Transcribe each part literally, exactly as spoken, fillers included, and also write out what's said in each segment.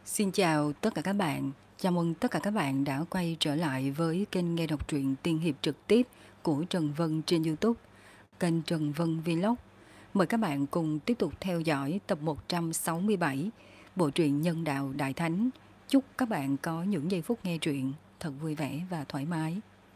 Xin chào tất cả các bạn. Chào mừng tất cả các bạn đã quay trở lại với kênh nghe đọc truyện tiên hiệp trực tiếp của Trần Vân trên YouTube, kênh Trần Vân Vlog. Mời các bạn cùng tiếp tục theo dõi tập một trăm sáu mươi bảy, bộ truyện Nhân đạo Đại Thánh. Chúc các bạn có những giây phút nghe truyện thật vui vẻ và thoải mái.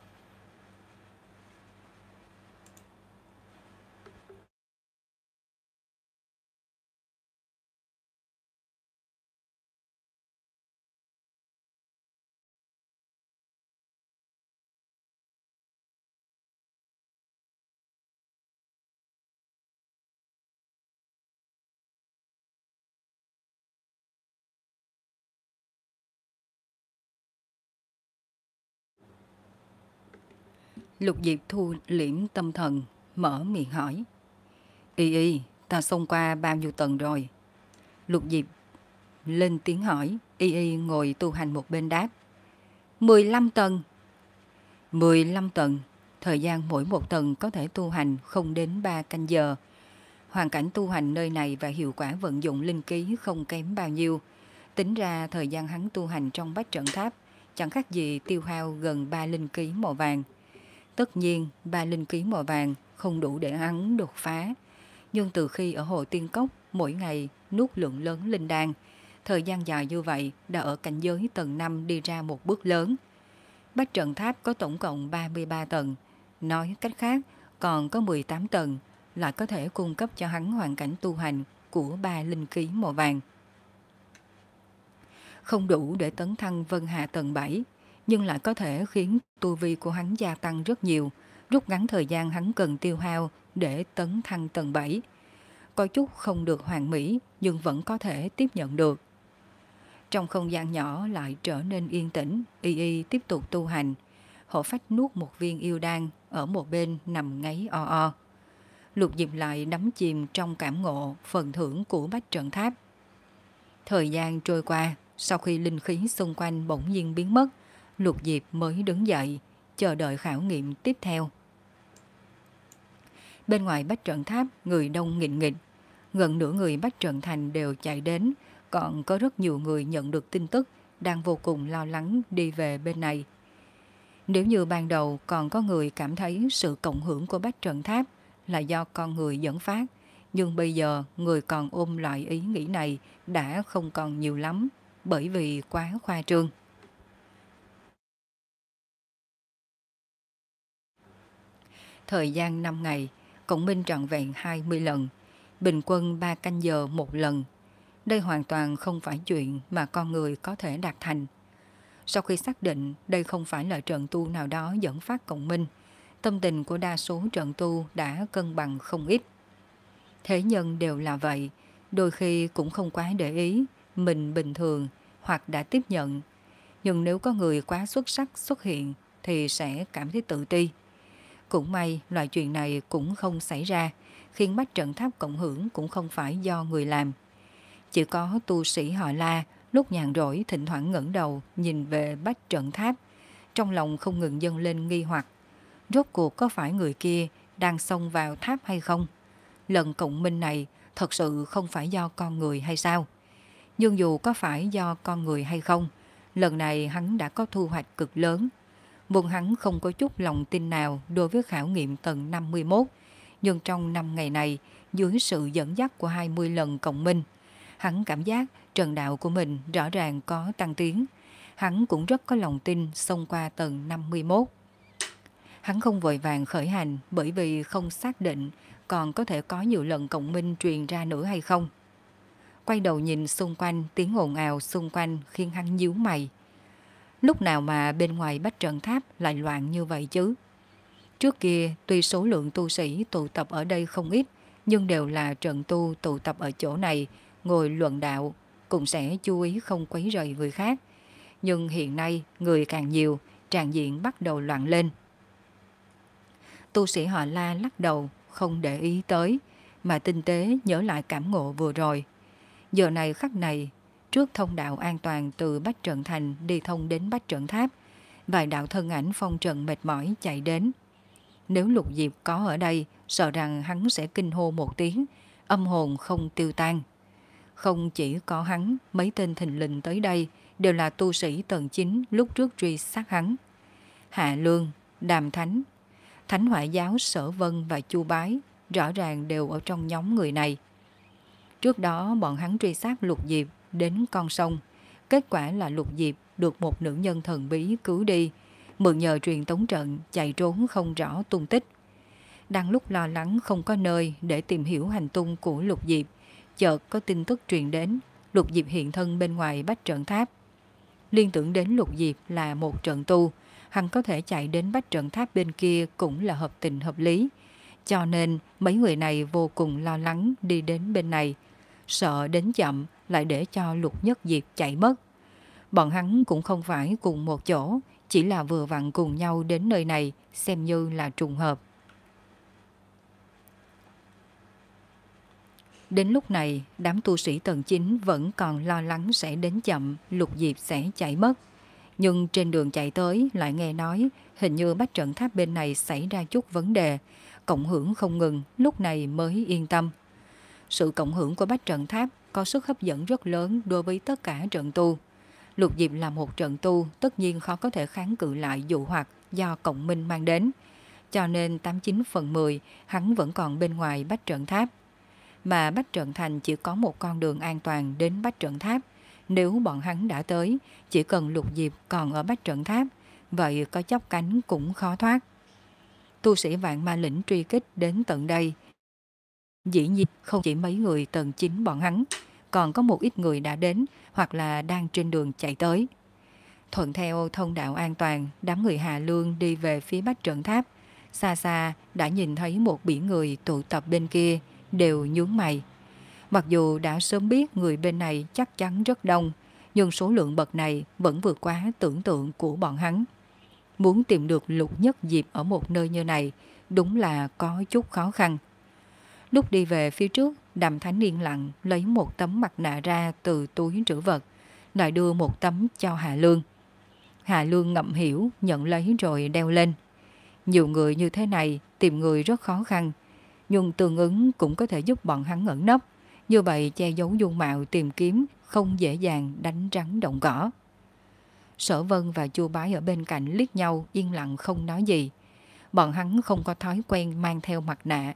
Lục Diệp thu liễm tâm thần, mở miệng hỏi. Y y, ta xông qua bao nhiêu tầng rồi? Lục Diệp lên tiếng hỏi. Y y ngồi tu hành một bên đáp. mười lăm tầng. mười lăm tầng, thời gian mỗi một tầng có thể tu hành không đến ba canh giờ. Hoàn cảnh tu hành nơi này và hiệu quả vận dụng linh khí không kém bao nhiêu. Tính ra thời gian hắn tu hành trong bách trận tháp chẳng khác gì tiêu hao gần ba linh khí màu vàng. Tất nhiên ba linh khí màu vàng không đủ để hắn đột phá. Nhưng từ khi ở Hồ Tiên Cốc mỗi ngày nuốt lượng lớn linh đan, thời gian dài như vậy đã ở cảnh giới tầng năm đi ra một bước lớn. Bách trận tháp có tổng cộng ba mươi ba tầng, nói cách khác còn có mười tám tầng, lại có thể cung cấp cho hắn hoàn cảnh tu hành của ba linh khí màu vàng. Không đủ để tấn thăng Vân Hà tầng bảy, nhưng lại có thể khiến tu vi của hắn gia tăng rất nhiều, rút ngắn thời gian hắn cần tiêu hao để tấn thăng tầng bảy. Có chút không được hoàn mỹ nhưng vẫn có thể tiếp nhận được. Trong không gian nhỏ lại trở nên yên tĩnh, Y Y tiếp tục tu hành. Hổ Phách nuốt một viên yêu đan, ở một bên nằm ngáy o o. Lục Diệp lại đắm chìm trong cảm ngộ phần thưởng của bách trận tháp. Thời gian trôi qua, sau khi linh khí xung quanh bỗng nhiên biến mất, Lục Diệp mới đứng dậy, chờ đợi khảo nghiệm tiếp theo. Bên ngoài bách trận tháp, người đông nghịnh nghịch. Gần nửa người bách trận thành đều chạy đến, còn có rất nhiều người nhận được tin tức đang vô cùng lo lắng đi về bên này. Nếu như ban đầu còn có người cảm thấy sự cộng hưởng của bách trận tháp là do con người dẫn phát, nhưng bây giờ người còn ôm loại ý nghĩ này đã không còn nhiều lắm, bởi vì quá khoa trương. Thời gian năm ngày, cộng minh trọn vẹn hai mươi lần, bình quân ba canh giờ một lần. Đây hoàn toàn không phải chuyện mà con người có thể đạt thành. Sau khi xác định đây không phải là trận tu nào đó dẫn phát cộng minh, tâm tình của đa số trận tu đã cân bằng không ít. Thế nhân đều là vậy, đôi khi cũng không quá để ý, mình bình thường hoặc đã tiếp nhận. Nhưng nếu có người quá xuất sắc xuất hiện thì sẽ cảm thấy tự ti. Cũng may loại chuyện này cũng không xảy ra, khiến bách trận tháp cộng hưởng cũng không phải do người làm. Chỉ có tu sĩ họ La lúc nhàn rỗi thỉnh thoảng ngẩng đầu nhìn về bách trận tháp, trong lòng không ngừng dâng lên nghi hoặc. Rốt cuộc có phải người kia đang xông vào tháp hay không? Lần cộng minh này thật sự không phải do con người hay sao? Nhưng dù có phải do con người hay không, lần này hắn đã có thu hoạch cực lớn. Vốn hắn không có chút lòng tin nào đối với khảo nghiệm tầng năm mươi mốt, nhưng trong năm ngày này, dưới sự dẫn dắt của hai mươi lần cộng minh, hắn cảm giác trần đạo của mình rõ ràng có tăng tiến. Hắn cũng rất có lòng tin xông qua tầng năm mươi mốt. Hắn không vội vàng khởi hành bởi vì không xác định còn có thể có nhiều lần cộng minh truyền ra nữa hay không. Quay đầu nhìn xung quanh, tiếng ồn ào xung quanh khiến hắn nhíu mày. Lúc nào mà bên ngoài bách trận tháp lại loạn như vậy chứ? Trước kia tuy số lượng tu sĩ tụ tập ở đây không ít, nhưng đều là trận tu tụ tập ở chỗ này, ngồi luận đạo, cũng sẽ chú ý không quấy rầy người khác. Nhưng hiện nay người càng nhiều, tràng diện bắt đầu loạn lên. Tu sĩ họ La lắc đầu, không để ý tới, mà tinh tế nhớ lại cảm ngộ vừa rồi. Giờ này khắc này, trước thông đạo an toàn từ bách trận thành đi thông đến bách trận tháp, vài đạo thân ảnh phong trần mệt mỏi chạy đến. Nếu Lục Diệp có ở đây, sợ rằng hắn sẽ kinh hô một tiếng, âm hồn không tiêu tan. không chỉ có hắn, mấy tên thình lình tới đây đều là tu sĩ tầng chín lúc trước truy sát hắn. Hạ Lương, Đàm Thánh, Thánh Hỏa Giáo Sở Vân và Chu Bái rõ ràng đều ở trong nhóm người này. Trước đó bọn hắn truy sát Lục Diệp đến con sông, kết quả là Lục Diệp được một nữ nhân thần bí cứu đi, mượn nhờ truyền tống trận chạy trốn không rõ tung tích. Đang lúc lo lắng không có nơi để tìm hiểu hành tung của Lục Diệp, chợt có tin tức truyền đến Lục Diệp hiện thân bên ngoài Bách Trận Tháp. Liên tưởng đến Lục Diệp là một trận tu, hắn có thể chạy đến Bách Trận Tháp bên kia cũng là hợp tình hợp lý. Cho nên mấy người này vô cùng lo lắng đi đến bên này, sợ đến chậm lại để cho Lục Nhất Diệp chạy mất. Bọn hắn cũng không phải cùng một chỗ, chỉ là vừa vặn cùng nhau đến nơi này, xem như là trùng hợp. Đến lúc này, đám tu sĩ tầng chín vẫn còn lo lắng sẽ đến chậm, Lục Diệp sẽ chạy mất. Nhưng trên đường chạy tới lại nghe nói hình như Bách Trận Tháp bên này xảy ra chút vấn đề, cộng hưởng không ngừng, lúc này mới yên tâm. Sự cộng hưởng của Bách Trận Tháp có sức hấp dẫn rất lớn đối với tất cả trận tu. Lục Diệp là một trận tu, tất nhiên khó có thể kháng cự lại dụ hoặc do cộng minh mang đến. Cho nên tám mươi chín phần mười hắn vẫn còn bên ngoài Bách Trận Tháp. Mà Bách Trận Thành chỉ có một con đường an toàn đến Bách Trận Tháp. Nếu bọn hắn đã tới, chỉ cần Lục Diệp còn ở Bách Trận Tháp, vậy có chốc cánh cũng khó thoát. Tu sĩ Vạn Ma Lĩnh truy kích đến tận đây. Dĩ nhiên không chỉ mấy người tầng chín bọn hắn, còn có một ít người đã đến hoặc là đang trên đường chạy tới. Thuận theo thông đạo an toàn, đám người Hà Lương đi về phía Bách Trận Tháp. Xa xa đã nhìn thấy một biển người tụ tập bên kia, đều nhướng mày. Mặc dù đã sớm biết người bên này chắc chắn rất đông, nhưng số lượng bậc này vẫn vượt quá tưởng tượng của bọn hắn. Muốn tìm được Lục Nhất Diệp ở một nơi như này đúng là có chút khó khăn. Lúc đi về phía trước, Đàm Thánh yên lặng lấy một tấm mặt nạ ra từ túi trữ vật, lại đưa một tấm cho Hạ Lương. Hạ Lương ngậm hiểu, nhận lấy rồi đeo lên. Nhiều người như thế này tìm người rất khó khăn, nhưng tương ứng cũng có thể giúp bọn hắn ẩn nấp. Như vậy che giấu dung mạo tìm kiếm không dễ dàng đánh rắn động cỏ. Sở Vân và Chu Bái ở bên cạnh liếc nhau yên lặng không nói gì. Bọn hắn không có thói quen mang theo mặt nạ.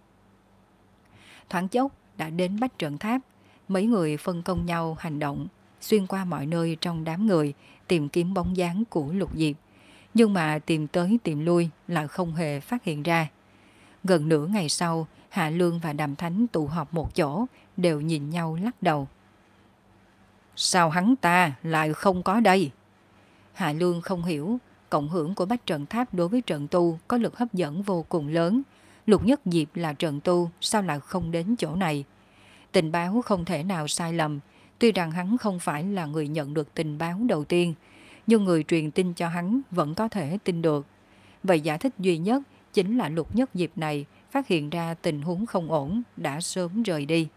Thoáng chốc đã đến Bách Trận Tháp, mấy người phân công nhau hành động, xuyên qua mọi nơi trong đám người tìm kiếm bóng dáng của Lục Diệp. Nhưng mà tìm tới tìm lui là không hề phát hiện ra. Gần nửa ngày sau, Hạ Lương và Đàm Thánh tụ họp một chỗ, đều nhìn nhau lắc đầu. Sao hắn ta lại không có đây? Hạ Lương không hiểu, cộng hưởng của Bách Trận Tháp đối với trận tu có lực hấp dẫn vô cùng lớn. Lục Nhất Diệp là trận tu, sao lại không đến chỗ này? Tình báo không thể nào sai lầm, tuy rằng hắn không phải là người nhận được tình báo đầu tiên, nhưng người truyền tin cho hắn vẫn có thể tin được. Vậy giả thích duy nhất chính là Lục Nhất Diệp này phát hiện ra tình huống không ổn, đã sớm rời đi.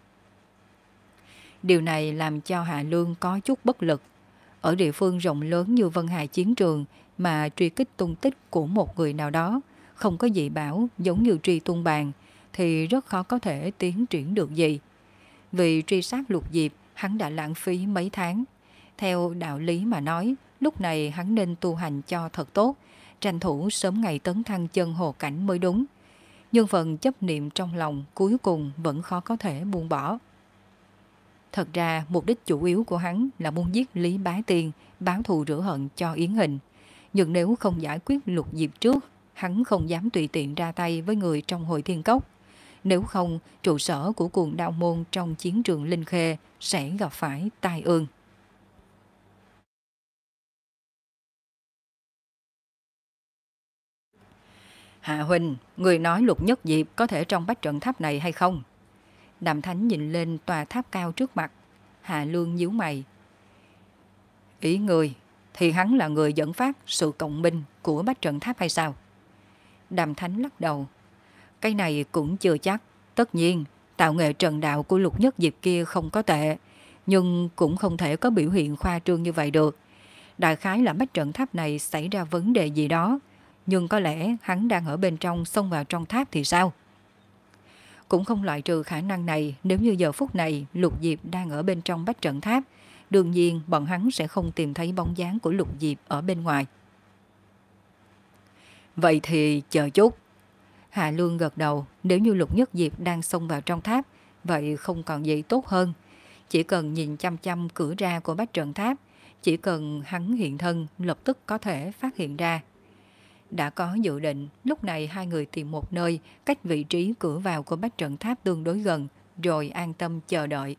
Điều này làm cho Hạ Lương có chút bất lực. Ở địa phương rộng lớn như Vân Hà Chiến Trường mà truy kích tung tích của một người nào đó, không có dị bảo giống như truy tung bàn, thì rất khó có thể tiến triển được gì. Vì truy sát Lục Diệp, hắn đã lãng phí mấy tháng. Theo đạo lý mà nói, lúc này hắn nên tu hành cho thật tốt, tranh thủ sớm ngày tấn thăng chân hồ cảnh mới đúng. Nhưng phần chấp niệm trong lòng cuối cùng vẫn khó có thể buông bỏ. Thật ra mục đích chủ yếu của hắn là muốn giết Lý Bá Tiên, báo thù rửa hận cho Yến Hình. Nhưng nếu không giải quyết Lục Diệp trước, hắn không dám tùy tiện ra tay với người trong Hội Thiên Cốc. Nếu không, trụ sở của Cuồng Đạo Môn trong chiến trường Linh Khê sẽ gặp phải tai ương. Hạ huynh, người nói Lục Nhất Diệp có thể trong Bách Trận Tháp này hay không? Đàm Thánh nhìn lên tòa tháp cao trước mặt. Hạ Lương nhíu mày. Ý người thì hắn là người dẫn phát sự cộng minh của Bách Trận Tháp hay sao? Đàm Thánh lắc đầu. Cái này cũng chưa chắc. Tất nhiên tạo nghệ trận đạo của Lục Nhất Diệp kia không có tệ, nhưng cũng không thể có biểu hiện khoa trương như vậy được. Đại khái là Bách Trận Tháp này xảy ra vấn đề gì đó, nhưng có lẽ hắn đang ở bên trong xông vào trong tháp thì sao? Cũng không loại trừ khả năng này nếu như giờ phút này Lục Diệp đang ở bên trong bách trận tháp. Đương nhiên bọn hắn sẽ không tìm thấy bóng dáng của Lục Diệp ở bên ngoài. Vậy thì chờ chút. Hạ Lương gật đầu, nếu như Lục Nhất Diệp đang xông vào trong tháp, vậy không còn gì tốt hơn. Chỉ cần nhìn chăm chăm cửa ra của bách trận tháp, chỉ cần hắn hiện thân lập tức có thể phát hiện ra. Đã có dự định, lúc này hai người tìm một nơi cách vị trí cửa vào của bách trận tháp tương đối gần, rồi an tâm chờ đợi.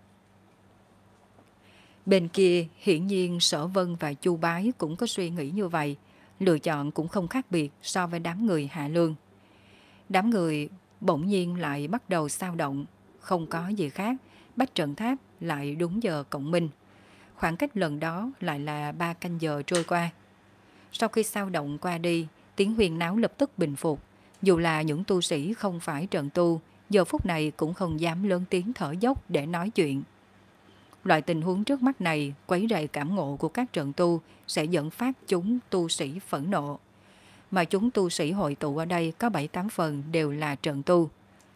Bên kia, hiển nhiên Sở Vân và Chu Bái cũng có suy nghĩ như vậy, lựa chọn cũng không khác biệt so với đám người Hạ Lương. Đám người bỗng nhiên lại bắt đầu xao động, không có gì khác, bách trận tháp lại đúng giờ cộng minh. Khoảng cách lần đó lại là ba canh giờ trôi qua. Sau khi xao động qua đi, tiếng huyên náo lập tức bình phục. Dù là những tu sĩ không phải trận tu, giờ phút này cũng không dám lớn tiếng thở dốc để nói chuyện. Loại tình huống trước mắt này quấy rầy cảm ngộ của các trận tu sẽ dẫn phát chúng tu sĩ phẫn nộ. Mà chúng tu sĩ hội tụ ở đây có bảy tám phần đều là trận tu.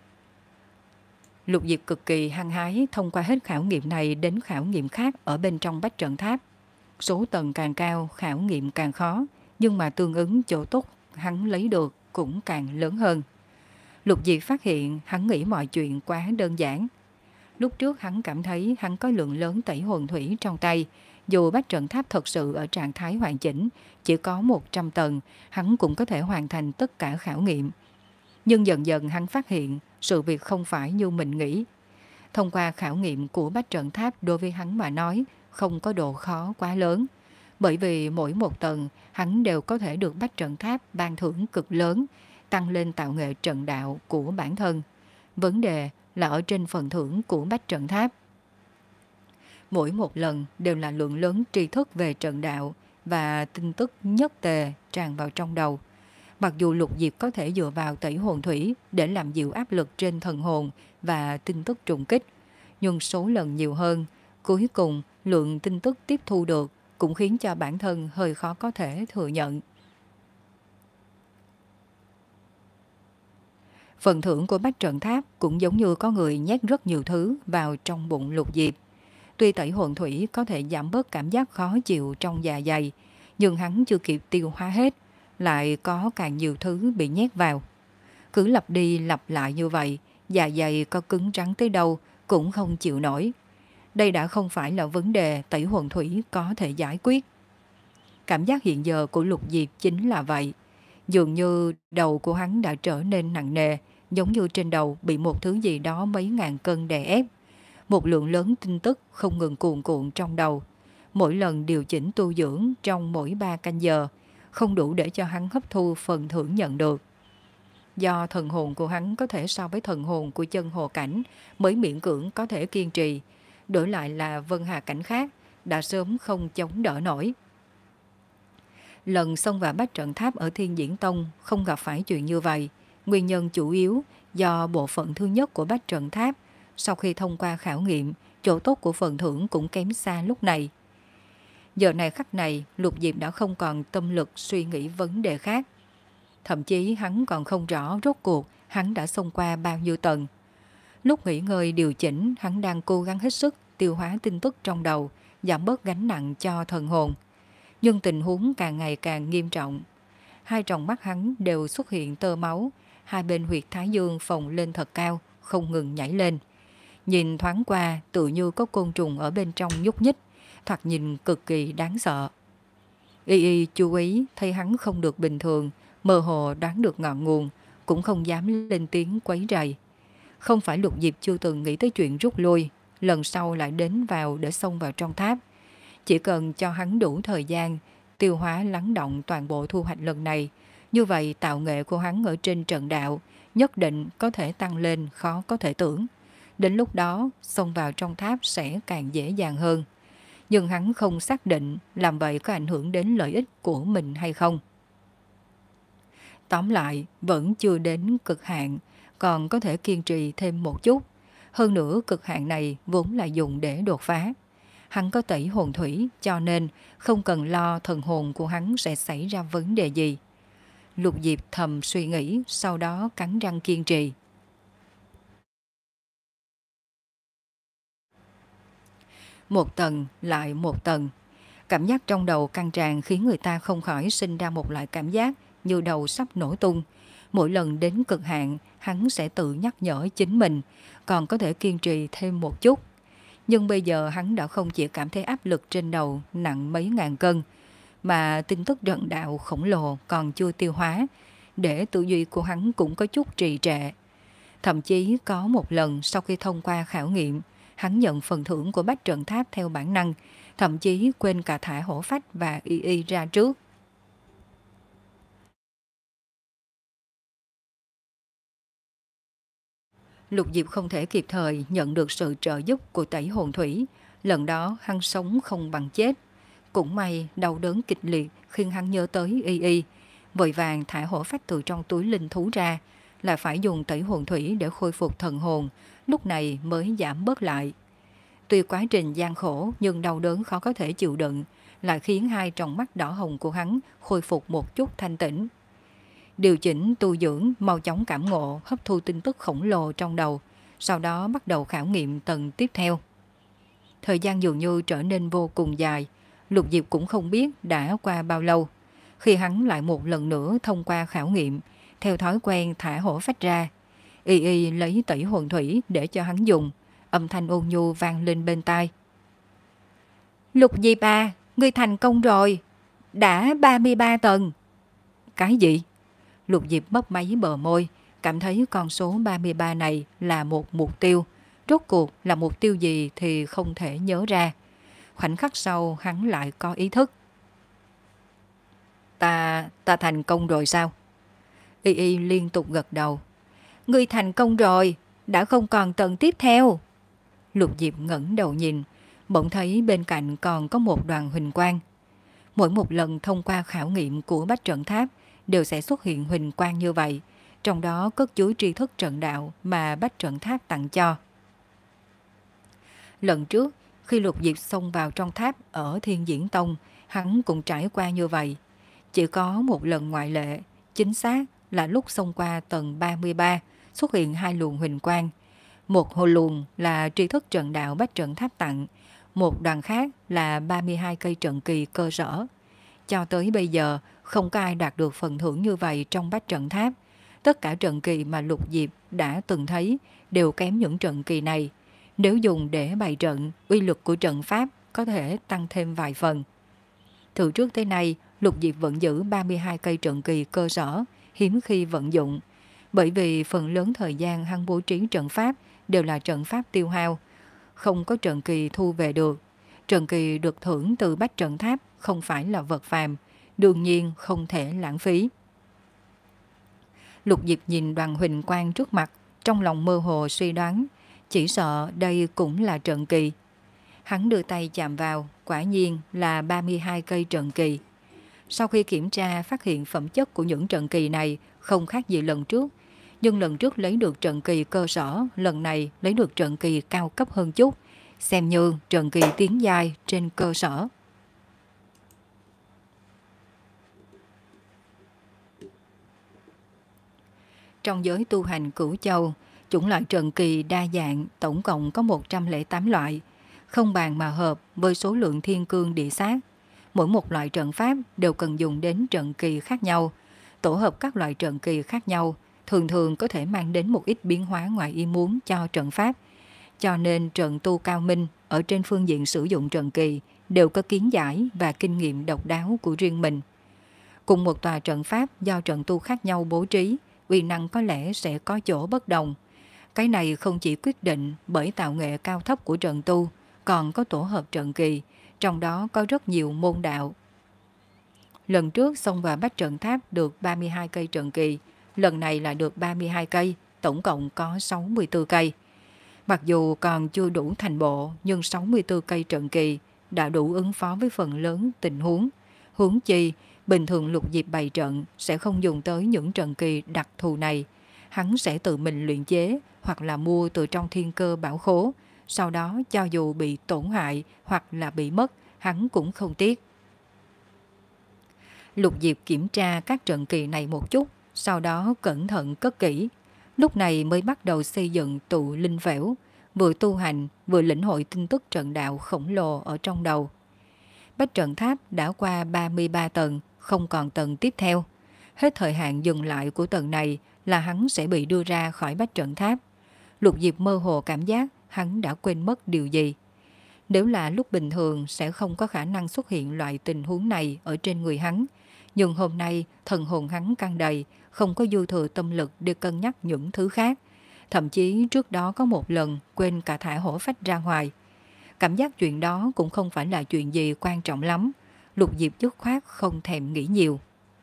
Lục Diệp cực kỳ hăng hái thông qua hết khảo nghiệm này đến khảo nghiệm khác ở bên trong bách trận tháp. Số tầng càng cao, khảo nghiệm càng khó, nhưng mà tương ứng chỗ tốt hắn lấy được cũng càng lớn hơn. Lục Diệp phát hiện hắn nghĩ mọi chuyện quá đơn giản. Lúc trước hắn cảm thấy hắn có lượng lớn tẩy hồn thủy trong tay, dù bách trận tháp thật sự ở trạng thái hoàn chỉnh, chỉ có một trăm tầng, hắn cũng có thể hoàn thành tất cả khảo nghiệm. Nhưng dần dần hắn phát hiện sự việc không phải như mình nghĩ. Thông qua khảo nghiệm của bách trận tháp đối với hắn mà nói không có độ khó quá lớn, bởi vì mỗi một tầng hắn đều có thể được bách trận tháp ban thưởng cực lớn, tăng lên tạo nghệ trận đạo của bản thân. Vấn đề là ở trên phần thưởng của bách trận tháp. Mỗi một lần đều là lượng lớn tri thức về trận đạo và tin tức nhất tề tràn vào trong đầu. Mặc dù Lục Diệp có thể dựa vào tẩy hồn thủy để làm dịu áp lực trên thần hồn và tin tức trùng kích, nhưng số lần nhiều hơn, cuối cùng lượng tin tức tiếp thu được cũng khiến cho bản thân hơi khó có thể thừa nhận. Phần thưởng của bách trận tháp cũng giống như có người nhét rất nhiều thứ vào trong bụng Lục Diệp. Tuy tẩy hồn thủy có thể giảm bớt cảm giác khó chịu trong dạ dày, nhưng hắn chưa kịp tiêu hóa hết, lại có càng nhiều thứ bị nhét vào. Cứ lặp đi lặp lại như vậy, dạ dày có cứng rắn tới đâu cũng không chịu nổi. Đây đã không phải là vấn đề tẩy hồn thủy có thể giải quyết. Cảm giác hiện giờ của Lục Diệp chính là vậy. Dường như đầu của hắn đã trở nên nặng nề, giống như trên đầu bị một thứ gì đó mấy ngàn cân đè ép. Một lượng lớn tin tức không ngừng cuồn cuộn trong đầu. Mỗi lần điều chỉnh tu dưỡng trong mỗi ba canh giờ, không đủ để cho hắn hấp thu phần thưởng nhận được. Do thần hồn của hắn có thể so với thần hồn của chân hồ cảnh mới miễn cưỡng có thể kiên trì, đổi lại là Vân Hà cảnh khác đã sớm không chống đỡ nổi. Lần xông vào bách trận tháp ở Thiên Diễn Tông không gặp phải chuyện như vậy. Nguyên nhân chủ yếu do bộ phận thứ nhất của bách trận tháp sau khi thông qua khảo nghiệm, chỗ tốt của phần thưởng cũng kém xa lúc này. Giờ này khắc này, Lục Diệp đã không còn tâm lực suy nghĩ vấn đề khác. Thậm chí hắn còn không rõ rốt cuộc hắn đã xông qua bao nhiêu tầng. Lúc nghỉ ngơi điều chỉnh, hắn đang cố gắng hết sức tiêu hóa tin tức trong đầu, giảm bớt gánh nặng cho thần hồn. Nhưng tình huống càng ngày càng nghiêm trọng. Hai tròng mắt hắn đều xuất hiện tơ máu, hai bên huyệt thái dương phồng lên thật cao, không ngừng nhảy lên. Nhìn thoáng qua tự như có côn trùng ở bên trong nhúc nhích, thoạt nhìn cực kỳ đáng sợ. Y Y chú ý thấy hắn không được bình thường, mơ hồ đoán được ngọn nguồn, cũng không dám lên tiếng quấy rầy. Không phải Lục Diệp chưa từng nghĩ tới chuyện rút lui, lần sau lại đến vào để xông vào trong tháp. Chỉ cần cho hắn đủ thời gian, tiêu hóa lắng động toàn bộ thu hoạch lần này, như vậy tạo nghệ của hắn ở trên trận đạo nhất định có thể tăng lên khó có thể tưởng. Đến lúc đó, xông vào trong tháp sẽ càng dễ dàng hơn. Nhưng hắn không xác định làm vậy có ảnh hưởng đến lợi ích của mình hay không. Tóm lại, vẫn chưa đến cực hạn, còn có thể kiên trì thêm một chút. Hơn nữa, cực hạn này vốn là dùng để đột phá. Hắn có tẩy hồn thủy, cho nên không cần lo thần hồn của hắn sẽ xảy ra vấn đề gì. Lục Diệp thầm suy nghĩ, sau đó cắn răng kiên trì. Một tầng lại một tầng. Cảm giác trong đầu căng tràn khiến người ta không khỏi sinh ra một loại cảm giác như đầu sắp nổ tung. Mỗi lần đến cực hạn, hắn sẽ tự nhắc nhở chính mình, còn có thể kiên trì thêm một chút. Nhưng bây giờ hắn đã không chỉ cảm thấy áp lực trên đầu nặng mấy ngàn cân, mà tin tức trận đạo khổng lồ còn chưa tiêu hóa, để tư duy của hắn cũng có chút trì trệ. Thậm chí có một lần sau khi thông qua khảo nghiệm, hắn nhận phần thưởng của bách trận tháp theo bản năng, thậm chí quên cả thả hổ phách và y y ra trước. Lục Diệp không thể kịp thời nhận được sự trợ giúp của tẩy hồn thủy, lần đó hắn sống không bằng chết. Cũng may đau đớn kịch liệt khiến hắn nhớ tới y y, vội vàng thả hổ phách từ trong túi linh thú ra, là phải dùng tẩy hồn thủy để khôi phục thần hồn, lúc này mới giảm bớt lại. Tuy quá trình gian khổ nhưng đau đớn khó có thể chịu đựng, lại khiến hai tròng mắt đỏ hồng của hắn khôi phục một chút thanh tĩnh. Điều chỉnh tu dưỡng, mau chóng cảm ngộ, hấp thu tin tức khổng lồ trong đầu, sau đó bắt đầu khảo nghiệm tầng tiếp theo. Thời gian dường như trở nên vô cùng dài, Lục Diệp cũng không biết đã qua bao lâu. Khi hắn lại một lần nữa thông qua khảo nghiệm, theo thói quen thả hổ phách ra, y y lấy tẩy hồn thủy để cho hắn dùng, âm thanh ôn nhu vang lên bên tai. Lục Diệp à, ngươi thành công rồi, đã ba mươi ba tầng. Cái gì? Lục Diệp mấp máy bờ môi, cảm thấy con số ba mươi ba này là một mục tiêu. Rốt cuộc là mục tiêu gì thì không thể nhớ ra. Khoảnh khắc sau hắn lại có ý thức. Ta, ta thành công rồi sao? Y y liên tục gật đầu. Ngươi thành công rồi, đã không còn tầng tiếp theo. Lục Diệp ngẩng đầu nhìn, bỗng thấy bên cạnh còn có một đoàn huỳnh quang. Mỗi một lần thông qua khảo nghiệm của bách trận tháp đều sẽ xuất hiện huỳnh quang như vậy, trong đó cất chứa tri thức trận đạo mà bách trận tháp tặng cho. Lần trước, khi Lục Diệp xông vào trong tháp ở Thiên Diễn Tông, hắn cũng trải qua như vậy. Chỉ có một lần ngoại lệ, chính xác là lúc xông qua tầng ba mươi ba, xuất hiện hai luồng huỳnh quang. Một hồ luồng là tri thức trận đạo bách trận tháp tặng, một đoàn khác là ba mươi hai cây trận kỳ cơ sở. Cho tới bây giờ, không có ai đạt được phần thưởng như vậy trong bách trận tháp. Tất cả trận kỳ mà Lục Diệp đã từng thấy đều kém những trận kỳ này. Nếu dùng để bày trận, uy lực của trận pháp có thể tăng thêm vài phần. Từ trước tới nay, Lục Diệp vẫn giữ ba mươi hai cây trận kỳ cơ sở, hiếm khi vận dụng. Bởi vì phần lớn thời gian hắn bố trí trận pháp đều là trận pháp tiêu hao, không có trận kỳ thu về được. Trận kỳ được thưởng từ bách trận tháp không phải là vật phàm, đương nhiên không thể lãng phí. Lục Diệp nhìn đoàn huỳnh quang trước mặt, trong lòng mơ hồ suy đoán, chỉ sợ đây cũng là trận kỳ. Hắn đưa tay chạm vào, quả nhiên là ba mươi hai cây trận kỳ. Sau khi kiểm tra phát hiện phẩm chất của những trận kỳ này không khác gì lần trước, nhưng lần trước lấy được trận kỳ cơ sở, lần này lấy được trận kỳ cao cấp hơn chút, xem như trận kỳ tiến giai trên cơ sở. Trong giới tu hành Cửu Châu, chủng loại trận kỳ đa dạng, tổng cộng có một trăm lẻ tám loại, không bàn mà hợp với số lượng thiên cương địa sát. Mỗi một loại trận pháp đều cần dùng đến trận kỳ khác nhau. Tổ hợp các loại trận kỳ khác nhau thường thường có thể mang đến một ít biến hóa ngoài ý muốn cho trận pháp. Cho nên trận tu cao minh ở trên phương diện sử dụng trận kỳ đều có kiến giải và kinh nghiệm độc đáo của riêng mình. Cùng một tòa trận pháp do trận tu khác nhau bố trí, uy năng có lẽ sẽ có chỗ bất đồng. Cái này không chỉ quyết định bởi tạo nghệ cao thấp của trận tu, còn có tổ hợp trận kỳ, trong đó có rất nhiều môn đạo. Lần trước xông vào bách trận tháp được ba mươi hai cây trận kỳ, lần này là được ba mươi hai cây, tổng cộng có sáu mươi tư cây. Mặc dù còn chưa đủ thành bộ, nhưng sáu mươi tư cây trận kỳ đã đủ ứng phó với phần lớn tình huống. Huống chi, bình thường Lục Diệp bày trận sẽ không dùng tới những trận kỳ đặc thù này. Hắn sẽ tự mình luyện chế hoặc là mua từ trong thiên cơ bảo khố. Sau đó cho dù bị tổn hại hoặc là bị mất, hắn cũng không tiếc. Lục Diệp kiểm tra các trận kỳ này một chút, sau đó cẩn thận cất kỹ. Lúc này mới bắt đầu xây dựng tụ linh phễu. vừa tu hành vừa lĩnh hội tin tức trận đạo khổng lồ ở trong đầu. Bách trận tháp đã qua ba mươi ba tầng, không còn tầng tiếp theo. Hết thời hạn dừng lại của tầng này là hắn sẽ bị đưa ra khỏi bách trận tháp. Lục Diệp mơ hồ cảm giác hắn đã quên mất điều gì. Nếu là lúc bình thường sẽ không có khả năng xuất hiện loại tình huống này ở trên người hắn. Nhưng hôm nay thần hồn hắn căng đầy, không có dư thừa tâm lực để cân nhắc những thứ khác. Thậm chí trước đó có một lần quên cả thả hổ phách ra ngoài. Cảm giác chuyện đó cũng không phải là chuyện gì quan trọng lắm. Lục Diệp dứt khoát không thèm nghĩ nhiều.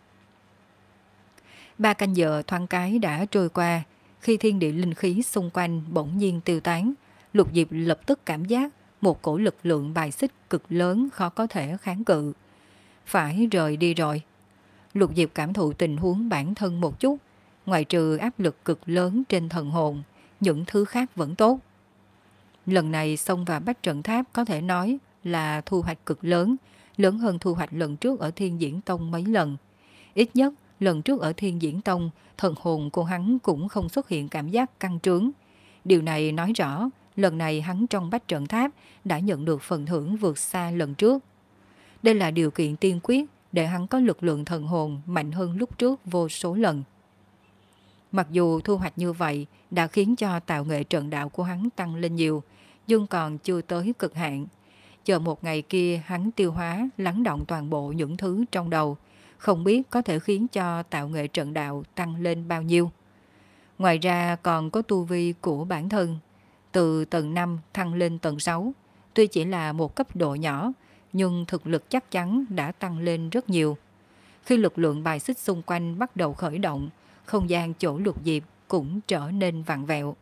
Ba canh giờ thoáng cái đã trôi qua. Khi thiên địa linh khí xung quanh bỗng nhiên tiêu tán, Lục Diệp lập tức cảm giác một cổ lực lượng bài xích cực lớn khó có thể kháng cự. Phải rời đi rồi. Lục Diệp cảm thụ tình huống bản thân một chút. Ngoài trừ áp lực cực lớn trên thần hồn, những thứ khác vẫn tốt. Lần này xông vào bách trận tháp có thể nói là thu hoạch cực lớn, lớn hơn thu hoạch lần trước ở Thiên Diễn Tông mấy lần. Ít nhất lần trước ở Thiên Diễn Tông, thần hồn của hắn cũng không xuất hiện cảm giác căng trướng. Điều này nói rõ lần này hắn trong bách trận tháp đã nhận được phần thưởng vượt xa lần trước. Đây là điều kiện tiên quyết để hắn có lực lượng thần hồn mạnh hơn lúc trước vô số lần. Mặc dù thu hoạch như vậy đã khiến cho tạo nghệ trận đạo của hắn tăng lên nhiều, nhưng còn chưa tới cực hạn. Chờ một ngày kia hắn tiêu hóa, lắng động toàn bộ những thứ trong đầu, không biết có thể khiến cho tạo nghệ trận đạo tăng lên bao nhiêu. Ngoài ra còn có tu vi của bản thân, từ tầng năm thăng lên tầng sáu, tuy chỉ là một cấp độ nhỏ, nhưng thực lực chắc chắn đã tăng lên rất nhiều. Khi lực lượng bài xích xung quanh bắt đầu khởi động, không gian chỗ Lục Diệp cũng trở nên vặn vẹo.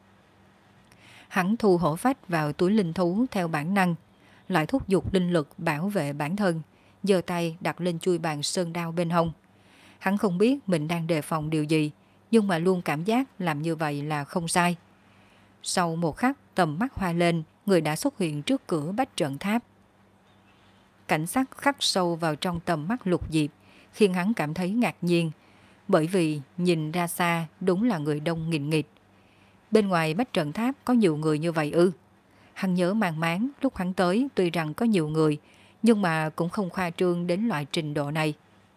Hắn thu hổ phách vào túi linh thú theo bản năng, lại thúc giục linh lực bảo vệ bản thân, giơ tay đặt lên chuôi bàn sơn đao bên hông. Hắn không biết mình đang đề phòng điều gì, nhưng mà luôn cảm giác làm như vậy là không sai. Sau một khắc tầm mắt hoa lên, người đã xuất hiện trước cửa bách trận tháp. Cảnh sắc khắc sâu vào trong tầm mắt Lục Diệp, khiến hắn cảm thấy ngạc nhiên, bởi vì nhìn ra xa đúng là người đông nghìn nghịt. Bên ngoài bách trận tháp có nhiều người như vậy ư? Hắn nhớ mang máng lúc hắn tới tuy rằng có nhiều người, nhưng mà cũng không khoa trương đến loại trình độ này.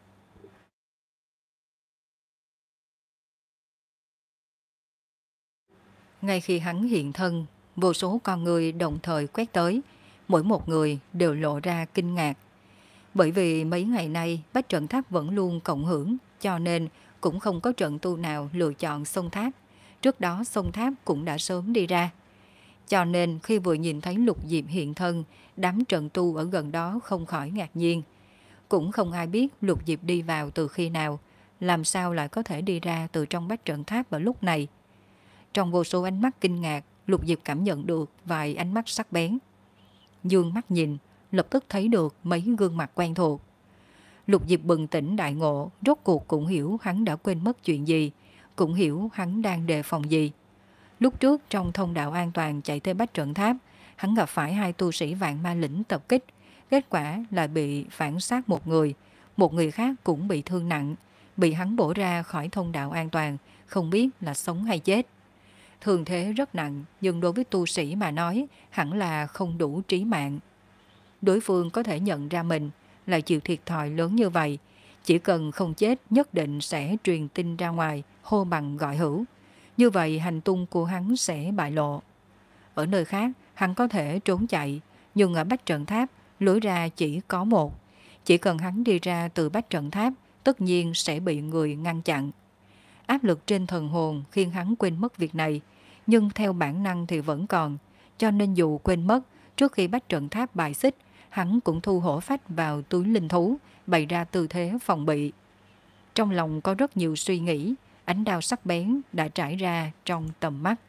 Ngay khi hắn hiện thân, vô số con người đồng thời quét tới, mỗi một người đều lộ ra kinh ngạc. Bởi vì mấy ngày nay bách trận tháp vẫn luôn cộng hưởng, cho nên cũng không có trận tu nào lựa chọn sông tháp. Trước đó sông tháp cũng đã sớm đi ra. Cho nên khi vừa nhìn thấy Lục Diệp hiện thân, đám trận tu ở gần đó không khỏi ngạc nhiên. Cũng không ai biết Lục Diệp đi vào từ khi nào, làm sao lại có thể đi ra từ trong bách trận tháp vào lúc này. Trong vô số ánh mắt kinh ngạc, Lục Diệp cảm nhận được vài ánh mắt sắc bén. Dương mắt nhìn, lập tức thấy được mấy gương mặt quen thuộc. Lục Diệp bừng tỉnh đại ngộ, rốt cuộc cũng hiểu hắn đã quên mất chuyện gì, cũng hiểu hắn đang đề phòng gì. Lúc trước trong thông đạo an toàn chạy tới bách trận tháp, hắn gặp phải hai tu sĩ vạn ma lĩnh tập kích, kết quả là bị phản sát một người, một người khác cũng bị thương nặng, bị hắn bổ ra khỏi thông đạo an toàn, không biết là sống hay chết. Thường thế rất nặng, nhưng đối với tu sĩ mà nói hẳn là không đủ trí mạng. Đối phương có thể nhận ra mình, lại chịu thiệt thòi lớn như vậy, chỉ cần không chết nhất định sẽ truyền tin ra ngoài, hô bằng gọi hữu. Như vậy hành tung của hắn sẽ bại lộ. Ở nơi khác hắn có thể trốn chạy, nhưng ở bách trận tháp lối ra chỉ có một. Chỉ cần hắn đi ra từ bách trận tháp, tất nhiên sẽ bị người ngăn chặn. Áp lực trên thần hồn khiến hắn quên mất việc này, nhưng theo bản năng thì vẫn còn, cho nên dù quên mất, trước khi bách trận tháp bài xích, hắn cũng thu hổ phách vào túi linh thú, bày ra tư thế phòng bị. Trong lòng có rất nhiều suy nghĩ, ánh đao sắc bén đã trải ra trong tầm mắt.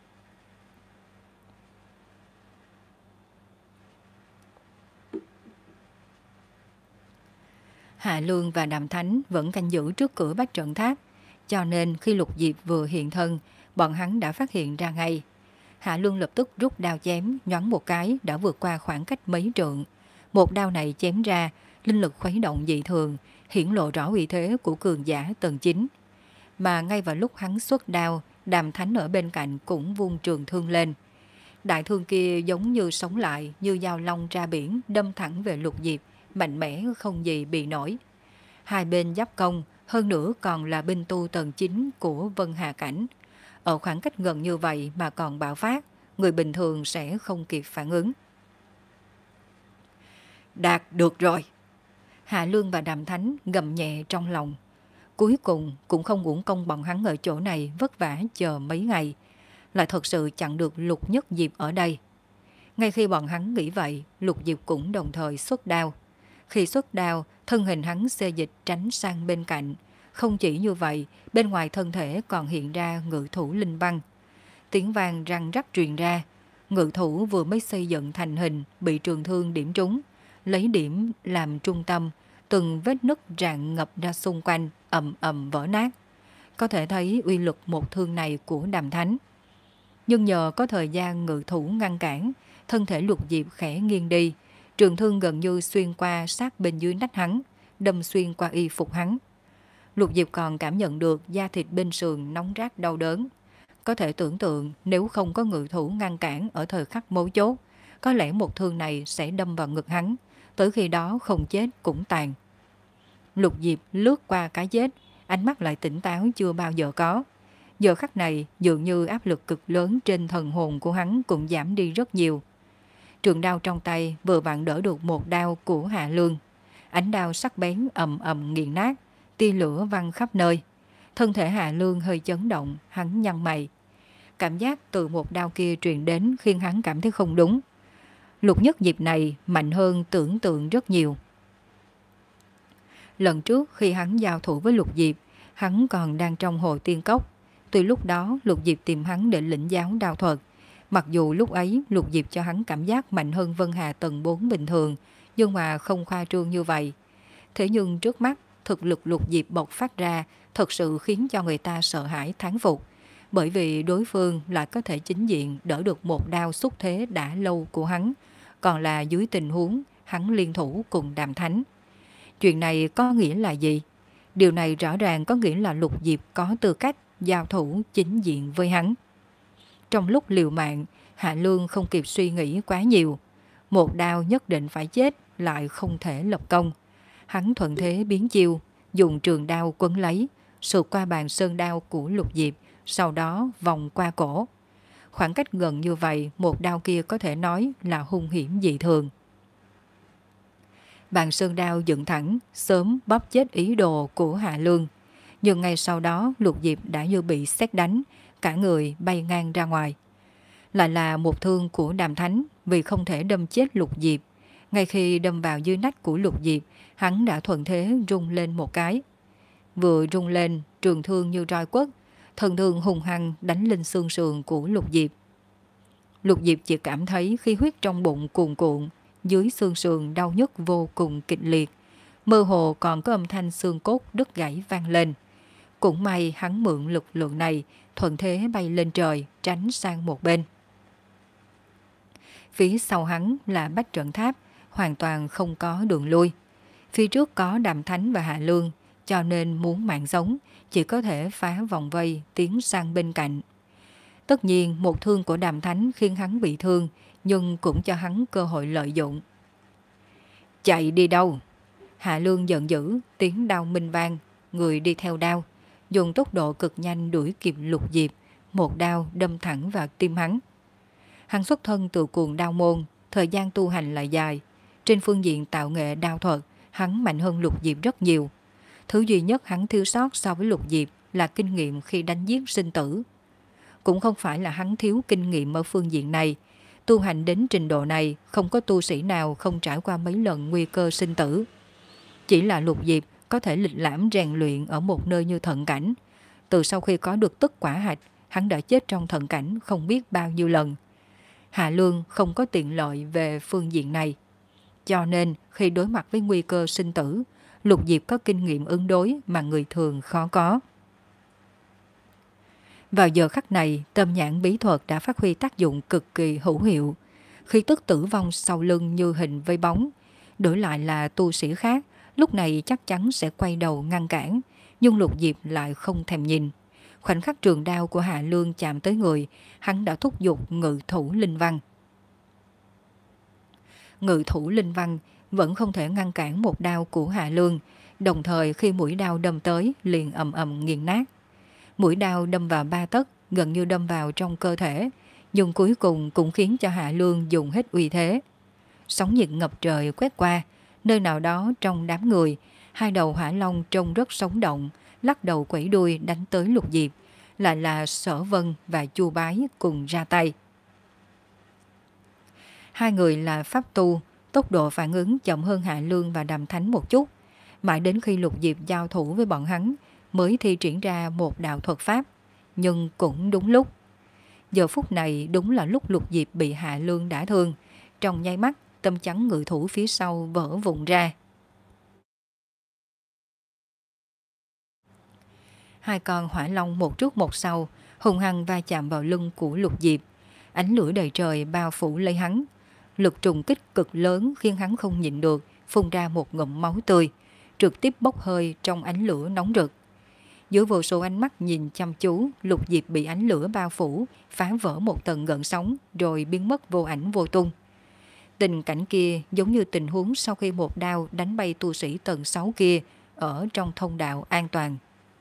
Hạ Lương và Đàm Thánh vẫn canh giữ trước cửa bách trận tháp, cho nên khi Lục Diệp vừa hiện thân, bọn hắn đã phát hiện ra ngay. Hạ Lương lập tức rút đao chém, nhoắn một cái đã vượt qua khoảng cách mấy trượng. Một đao này chém ra, linh lực khuấy động dị thường, hiển lộ rõ uy thế của cường giả tầng chín. Mà ngay vào lúc hắn xuất đao, Đàm Thánh ở bên cạnh cũng vung trường thương lên. Đại thương kia giống như sống lại, như dao long ra biển, đâm thẳng về Lục Diệp, mạnh mẽ không gì bị nổi. Hai bên giáp công, hơn nữa còn là binh tu tầng chín của Vân Hà Cảnh. Ở khoảng cách gần như vậy mà còn bạo phát, người bình thường sẽ không kịp phản ứng. Đạt được rồi. Hạ Lương và Đàm Thánh gầm nhẹ trong lòng. Cuối cùng cũng không uổng công bọn hắn ở chỗ này vất vả chờ mấy ngày, lại thật sự chặn được Lục Nhất Diệp ở đây. Ngay khi bọn hắn nghĩ vậy, Lục Diệp cũng đồng thời xuất đao. Khi xuất đao, thân hình hắn xê dịch tránh sang bên cạnh. Không chỉ như vậy, bên ngoài thân thể còn hiện ra ngự thủ linh văn. Tiếng vang răng rắc truyền ra. Ngự thủ vừa mới xây dựng thành hình bị trường thương điểm trúng. Lấy điểm làm trung tâm, từng vết nứt rạn ngập ra xung quanh, ầm ầm vỡ nát. Có thể thấy uy lực một thương này của Đàm Thánh. Nhưng nhờ có thời gian ngự thủ ngăn cản, thân thể Lục Diệp khẽ nghiêng đi, trường thương gần như xuyên qua sát bên dưới nách hắn, đâm xuyên qua y phục hắn. Lục Diệp còn cảm nhận được da thịt bên sườn nóng rát đau đớn. Có thể tưởng tượng nếu không có ngự thủ ngăn cản ở thời khắc mấu chốt, có lẽ một thương này sẽ đâm vào ngực hắn, tới khi đó không chết cũng tàn. Lục Diệp lướt qua cái chết, ánh mắt lại tỉnh táo chưa bao giờ có. Giờ khắc này dường như áp lực cực lớn trên thần hồn của hắn cũng giảm đi rất nhiều. Trường đao trong tay vừa vặn đỡ được một đao của Hạ Lương. Ánh đao sắc bén ầm ầm nghiền nát, tia lửa văng khắp nơi. Thân thể Hạ Lương hơi chấn động, hắn nhăn mày. Cảm giác từ một đao kia truyền đến khiến hắn cảm thấy không đúng. Lục Nhất Diệp này mạnh hơn tưởng tượng rất nhiều. Lần trước khi hắn giao thủ với Lục Diệp, hắn còn đang trong hồ tiên cốc. Từ lúc đó Lục Diệp tìm hắn để lĩnh giáo đao thuật. Mặc dù lúc ấy Lục Diệp cho hắn cảm giác mạnh hơn Vân Hà tầng bốn bình thường, nhưng mà không khoa trương như vậy. Thế nhưng trước mắt, thực lực Lục Diệp bộc phát ra thật sự khiến cho người ta sợ hãi thán phục. Bởi vì đối phương lại có thể chính diện đỡ được một đao xúc thế đã lâu của hắn, còn là dưới tình huống hắn liên thủ cùng Đàm Thánh. Chuyện này có nghĩa là gì? Điều này rõ ràng có nghĩa là Lục Diệp có tư cách giao thủ chính diện với hắn. Trong lúc liều mạng, Hạ Lương không kịp suy nghĩ quá nhiều. Một đao nhất định phải chết, lại không thể lập công. Hắn thuận thế biến chiêu, dùng trường đao quấn lấy, sượt qua bàn sơn đao của Lục Diệp, sau đó vòng qua cổ. Khoảng cách gần như vậy, một đao kia có thể nói là hung hiểm dị thường. Bàn sơn đao dựng thẳng, sớm bóp chết ý đồ của Hạ Lương. Nhưng ngay sau đó Lục Diệp đã như bị sét đánh, cả người bay ngang ra ngoài. Lại là một thương của Đàm Thánh, vì không thể đâm chết Lục Diệp. Ngay khi đâm vào dưới nách của Lục Diệp, hắn đã thuận thế rung lên một cái. Vừa rung lên, trường thương như roi quất, thần thương hùng hăng đánh lên xương sườn của Lục Diệp. Lục Diệp chỉ cảm thấy khí huyết trong bụng cuồn cuộn, dưới xương sườn đau nhức vô cùng kịch liệt. Mơ hồ còn có âm thanh xương cốt đứt gãy vang lên. Cũng may hắn mượn lực lượng này, thuận thế bay lên trời, tránh sang một bên. Phía sau hắn là bách trận tháp, hoàn toàn không có đường lui. Phía trước có Đàm Thánh và Hạ Lương, cho nên muốn mạng sống, chỉ có thể phá vòng vây tiến sang bên cạnh. Tất nhiên một thương của Đàm Thánh khiến hắn bị thương, nhưng cũng cho hắn cơ hội lợi dụng. Chạy đi đâu? Hạ Lương giận dữ, tiếng đao minh vang, người đi theo đao, dùng tốc độ cực nhanh đuổi kịp Lục Diệp, một đao đâm thẳng vào tim hắn. Hắn xuất thân từ cuồng đao môn, thời gian tu hành lại dài. Trên phương diện tạo nghệ đao thuật, hắn mạnh hơn Lục Diệp rất nhiều. Thứ duy nhất hắn thiếu sót so với Lục Diệp là kinh nghiệm khi đánh giết sinh tử. Cũng không phải là hắn thiếu kinh nghiệm ở phương diện này. Tu hành đến trình độ này, không có tu sĩ nào không trải qua mấy lần nguy cơ sinh tử. Chỉ là Lục Diệp có thể lịch lãm rèn luyện ở một nơi như thận cảnh. Từ sau khi có được tức quả hạch, hắn đã chết trong thận cảnh không biết bao nhiêu lần. Hạ Lương không có tiện lợi về phương diện này. Cho nên khi đối mặt với nguy cơ sinh tử, Lục Diệp có kinh nghiệm ứng đối mà người thường khó có. Vào giờ khắc này, tâm nhãn bí thuật đã phát huy tác dụng cực kỳ hữu hiệu. Khi tức tử vong sau lưng như hình vây bóng, đổi lại là tu sĩ khác, lúc này chắc chắn sẽ quay đầu ngăn cản, nhưng Lục Diệp lại không thèm nhìn. Khoảnh khắc trường đao của Hạ Lương chạm tới người, hắn đã thúc giục ngự thủ linh văn. Ngự thủ linh văn vẫn không thể ngăn cản một đao của Hạ Lương, đồng thời khi mũi đao đâm tới liền ầm ầm nghiền nát. Mũi đao đâm vào ba tấc, gần như đâm vào trong cơ thể, nhưng cuối cùng cũng khiến cho Hạ Lương dùng hết uy thế. Sóng nhiệt ngập trời quét qua, nơi nào đó trong đám người, hai đầu hỏa long trông rất sống động, lắc đầu quẩy đuôi đánh tới Lục Diệp, lại là Sở Vân và Chu Bái cùng ra tay. Hai người là pháp tu, tốc độ phản ứng chậm hơn Hạ Lương và Đàm Thánh một chút, mãi đến khi Lục Diệp giao thủ với bọn hắn mới thi triển ra một đạo thuật pháp, nhưng cũng đúng lúc. Giờ phút này đúng là lúc Lục Diệp bị Hạ Lương đả thương, trong nháy mắt tâm chắn ngự thủ phía sau vỡ vụn ra. Hai con hỏa long một trước một sau hùng hăng va chạm vào lưng của Lục Diệp, ánh lửa đầy trời bao phủ lấy hắn. Lực trùng kích cực lớn khiến hắn không nhịn được, phun ra một ngụm máu tươi, trực tiếp bốc hơi trong ánh lửa nóng rực. Dưới vô số ánh mắt nhìn chăm chú, Lục Diệp bị ánh lửa bao phủ, phá vỡ một tầng gợn sóng rồi biến mất vô ảnh vô tung. Tình cảnh kia giống như tình huống sau khi một đao đánh bay tu sĩ tầng sáu kia ở trong thông đạo an toàn.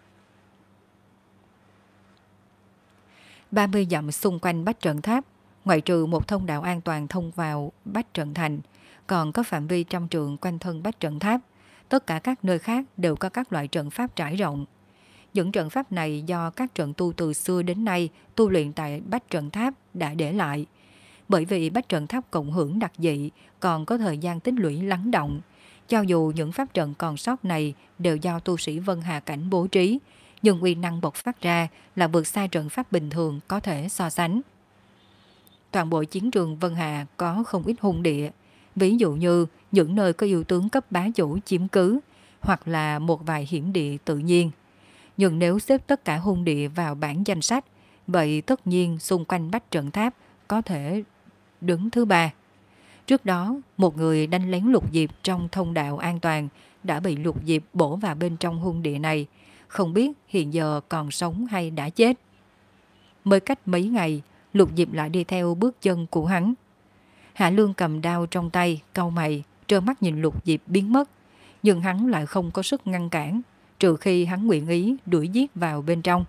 ba mươi dặm xung quanh Bách Trận Tháp, ngoại trừ một thông đạo an toàn thông vào Bách Trận Thành, còn có phạm vi trăm trượng quanh thân Bách Trận Tháp. Tất cả các nơi khác đều có các loại trận pháp trải rộng. Những trận pháp này do các trận tu từ xưa đến nay tu luyện tại Bách Trận Tháp đã để lại. Bởi vì Bách Trận Tháp cộng hưởng đặc dị, còn có thời gian tích lũy lắng động. Cho dù những pháp trận còn sót này đều do tu sĩ Vân Hà Cảnh bố trí, nhưng uy năng bộc phát ra là vượt xa trận pháp bình thường có thể so sánh. Toàn bộ chiến trường Vân Hà có không ít hung địa, ví dụ như những nơi có yêu tướng cấp bá chủ chiếm cứ, hoặc là một vài hiểm địa tự nhiên. Nhưng nếu xếp tất cả hung địa vào bảng danh sách, vậy tất nhiên xung quanh Bách Trận Tháp có thể đứng thứ ba. Trước đó, một người đánh lén Lục Diệp trong thông đạo an toàn đã bị Lục Diệp bổ vào bên trong hung địa này, không biết hiện giờ còn sống hay đã chết. Mới cách mấy ngày, Lục Diệp lại đi theo bước chân của hắn. Hạ Lương cầm đao trong tay, cau mày, trơ mắt nhìn Lục Diệp biến mất, nhưng hắn lại không có sức ngăn cản, trừ khi hắn nguyện ý đuổi giết vào bên trong.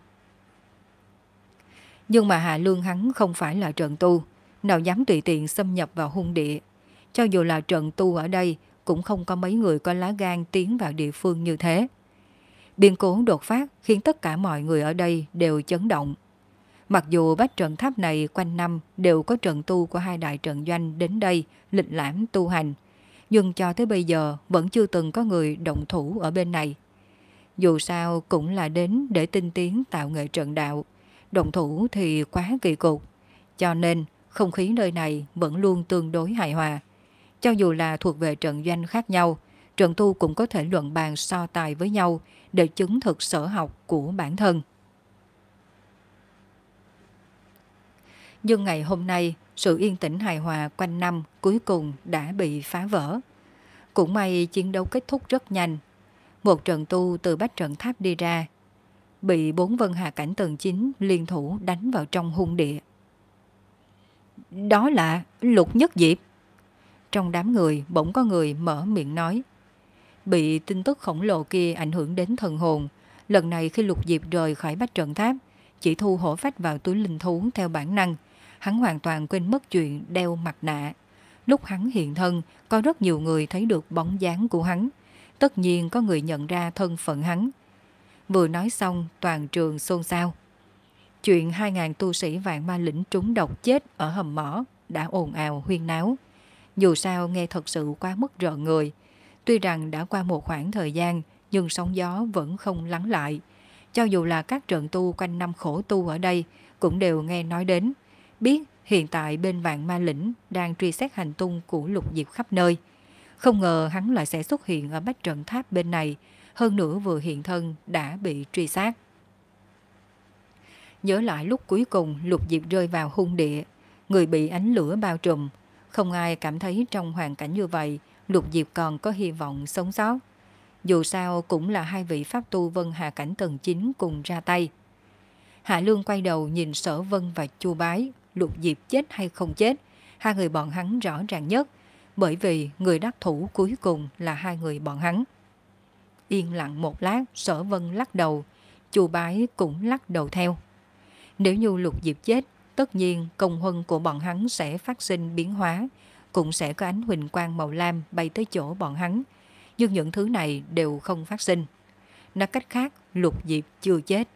Nhưng mà Hạ Lương hắn không phải là trận tu, nào dám tùy tiện xâm nhập vào hung địa. Cho dù là trận tu ở đây, cũng không có mấy người có lá gan tiến vào địa phương như thế. Biến cố đột phát khiến tất cả mọi người ở đây đều chấn động. Mặc dù Bách Trận Tháp này quanh năm đều có trận tu của hai đại trận doanh đến đây lịch lãm tu hành, nhưng cho tới bây giờ vẫn chưa từng có người động thủ ở bên này. Dù sao cũng là đến để tinh tiến tạo nghệ trận đạo, động thủ thì quá kỳ cục, cho nên không khí nơi này vẫn luôn tương đối hài hòa. Cho dù là thuộc về trận doanh khác nhau, trận tu cũng có thể luận bàn so tài với nhau để chứng thực sở học của bản thân. Nhưng ngày hôm nay, sự yên tĩnh hài hòa quanh năm cuối cùng đã bị phá vỡ. Cũng may chiến đấu kết thúc rất nhanh. Một trận tu từ Bách Trận Tháp đi ra, bị bốn Vân Hà Cảnh tầng chín liên thủ đánh vào trong hung địa. Đó là Lục Nhất Diệp. Trong đám người bỗng có người mở miệng nói. Bị tin tức khổng lồ kia ảnh hưởng đến thần hồn, lần này khi Lục Diệp rời khỏi Bách Trận Tháp, chỉ thu hổ phách vào túi linh thú theo bản năng, hắn hoàn toàn quên mất chuyện đeo mặt nạ. Lúc hắn hiện thân, có rất nhiều người thấy được bóng dáng của hắn. Tất nhiên có người nhận ra thân phận hắn. Vừa nói xong, toàn trường xôn xao. Chuyện hai ngàn tu sĩ Vạn Ma Lĩnh trúng độc chết ở hầm mỏ đã ồn ào huyên náo. Dù sao nghe thật sự quá mức rợn người. Tuy rằng đã qua một khoảng thời gian, nhưng sóng gió vẫn không lắng lại. Cho dù là các trận tu quanh năm khổ tu ở đây, cũng đều nghe nói đến. Biết hiện tại bên Vạn Ma Lĩnh đang truy xét hành tung của Lục Diệp khắp nơi. Không ngờ hắn lại sẽ xuất hiện ở Bách Trận Tháp bên này, hơn nữa vừa hiện thân đã bị truy sát. Nhớ lại lúc cuối cùng Lục Diệp rơi vào hung địa, người bị ánh lửa bao trùm. Không ai cảm thấy trong hoàn cảnh như vậy, Lục Diệp còn có hy vọng sống sót. Dù sao cũng là hai vị pháp tu Vân Hà Cảnh tầng chín cùng ra tay. Hạ Lương quay đầu nhìn Sở Vân và Chu Bái, Lục Diệp chết hay không chết, hai người bọn hắn rõ ràng nhất, bởi vì người đắc thủ cuối cùng là hai người bọn hắn. Yên lặng một lát, Sở Vân lắc đầu, Chu Bái cũng lắc đầu theo. Nếu như Lục Diệp chết, tất nhiên công huân của bọn hắn sẽ phát sinh biến hóa, cũng sẽ có ánh huỳnh quang màu lam bay tới chỗ bọn hắn, nhưng những thứ này đều không phát sinh. Nói cách khác, Lục Diệp chưa chết.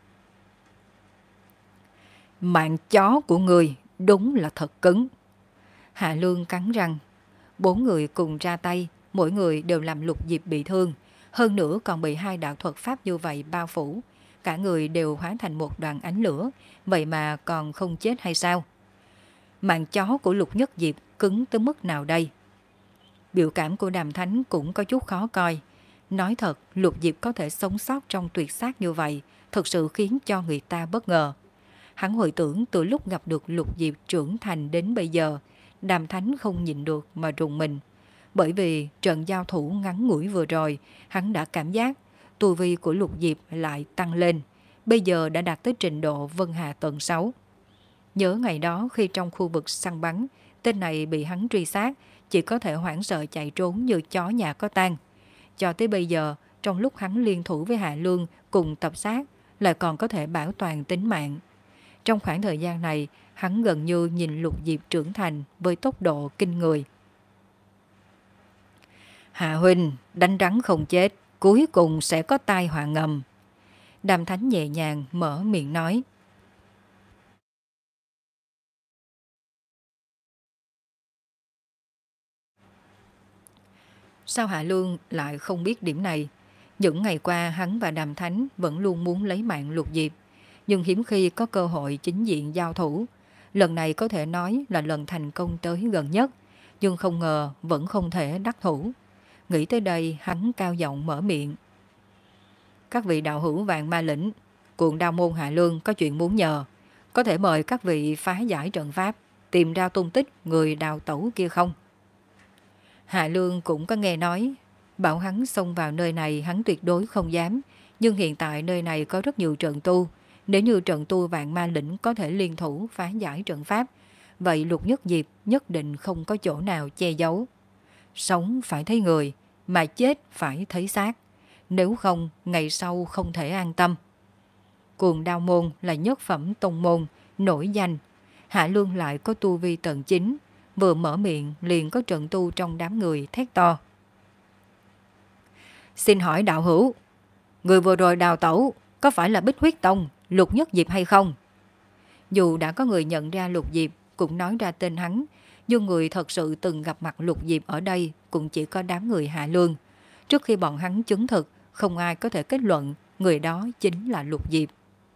Mạng chó của người đúng là thật cứng. Hạ Lương cắn răng. Bốn người cùng ra tay, mỗi người đều làm Lục Diệp bị thương, hơn nữa còn bị hai đạo thuật pháp như vậy bao phủ. Cả người đều hóa thành một đoàn ánh lửa, vậy mà còn không chết hay sao? Mạng chó của Lục Nhất Diệp cứng tới mức nào đây? Biểu cảm của Đàm Thánh cũng có chút khó coi. Nói thật, Lục Diệp có thể sống sót trong tuyệt sát như vậy, thật sự khiến cho người ta bất ngờ. Hắn hồi tưởng từ lúc gặp được Lục Diệp trưởng thành đến bây giờ, Đàm Thánh không nhịn được mà rùng mình. Bởi vì trận giao thủ ngắn ngủi vừa rồi, hắn đã cảm giác tu vi của Lục Diệp lại tăng lên, bây giờ đã đạt tới trình độ Vân Hà tầng sáu. Nhớ ngày đó khi trong khu vực săn bắn, tên này bị hắn truy sát, chỉ có thể hoảng sợ chạy trốn như chó nhà có tang. Cho tới bây giờ, trong lúc hắn liên thủ với Hạ Lương cùng tập sát, lại còn có thể bảo toàn tính mạng. Trong khoảng thời gian này, hắn gần như nhìn Lục Diệp trưởng thành với tốc độ kinh người. Hạ huynh, đánh rắn không chết, cuối cùng sẽ có tai họa ngầm. Đàm Thánh nhẹ nhàng mở miệng nói. Sao Hạ Lương lại không biết điểm này? Những ngày qua hắn và Đàm Thánh vẫn luôn muốn lấy mạng Lục Diệp, nhưng hiếm khi có cơ hội chính diện giao thủ. Lần này có thể nói là lần thành công tới gần nhất, nhưng không ngờ vẫn không thể đắc thủ. Nghĩ tới đây, hắn cao giọng mở miệng. Các vị đạo hữu Vạn Ma Lĩnh, Cuồng Đao Môn Hạ Lương có chuyện muốn nhờ. Có thể mời các vị phá giải trận pháp, tìm ra tung tích người đào tẩu kia không? Hạ Lương cũng có nghe nói, bảo hắn xông vào nơi này hắn tuyệt đối không dám, nhưng hiện tại nơi này có rất nhiều trận tu. Nếu như trận tu Vạn Ma Lĩnh có thể liên thủ phá giải trận pháp, vậy Lục Nhất Diệp nhất định không có chỗ nào che giấu. Sống phải thấy người, mà chết phải thấy xác. Nếu không, ngày sau không thể an tâm. Cuồng Đao Môn là nhất phẩm tông môn, nổi danh. Hạ Lương lại có tu vi tầng chín, vừa mở miệng liền có trận tu trong đám người thét to. Xin hỏi đạo hữu, người vừa rồi đào tẩu có phải là Bích Huyết Tông, Lục Nhất Diệp hay không? Dù đã có người nhận ra Lục Diệp cũng nói ra tên hắn, nhưng người thật sự từng gặp mặt Lục Diệp ở đây cũng chỉ có đám người Hạ Lương. Trước khi bọn hắn chứng thực, không ai có thể kết luận người đó chính là Lục Diệp.